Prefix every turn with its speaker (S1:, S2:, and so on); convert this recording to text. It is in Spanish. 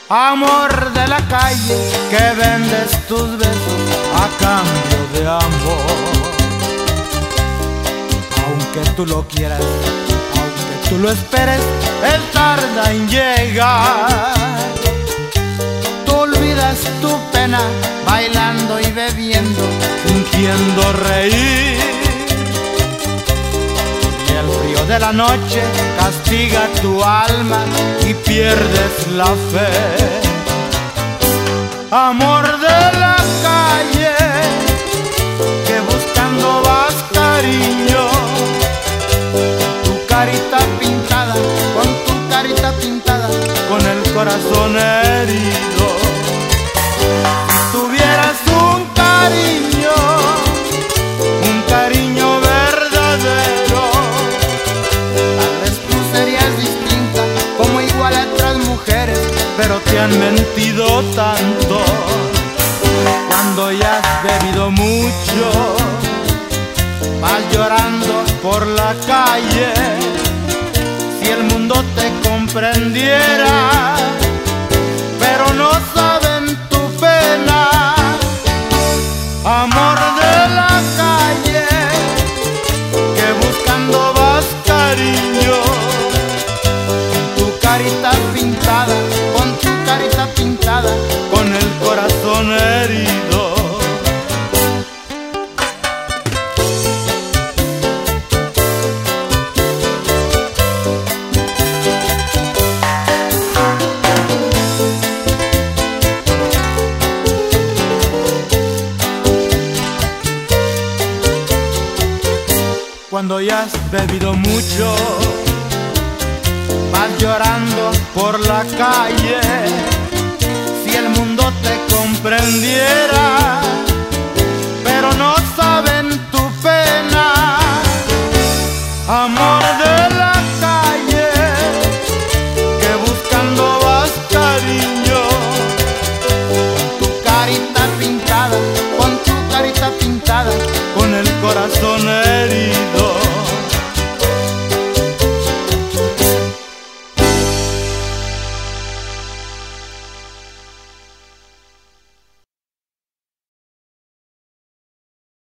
S1: Amor de la calle, que vendes tus besos a cambio de amor. Aunque tú lo quieras, aunque tú lo esperes, él tarda en llegar. Tú olvidas tu pena bailando y bebiendo, fingiendo reír. Y el frío de la noche castiga tu alma y pierdes la fe. Amor de la calle, que buscando vas cariño, tu carita pintada, con tu carita pintada, con el corazón herido. Si tuvieras un cariño verdadero, tal vez tú serías distinta, como igual a otras mujeres, pero te han mentido tanto. Cuando ya has bebido mucho, vas llorando por la calle. Si el mundo te comprendiera, pero no saben tu pena. Amor de la calle, que buscando vas cariño, tu carita pintada, con tu carita pintada, con el corazón herido. Cuando ya has bebido mucho, vas llorando por la calle. Si el mundo te comprendiera, pero no saben tu pena. Amor de la calle, que buscando vas cariño, con tu carita pintada, con tu carita pintada, con el corazón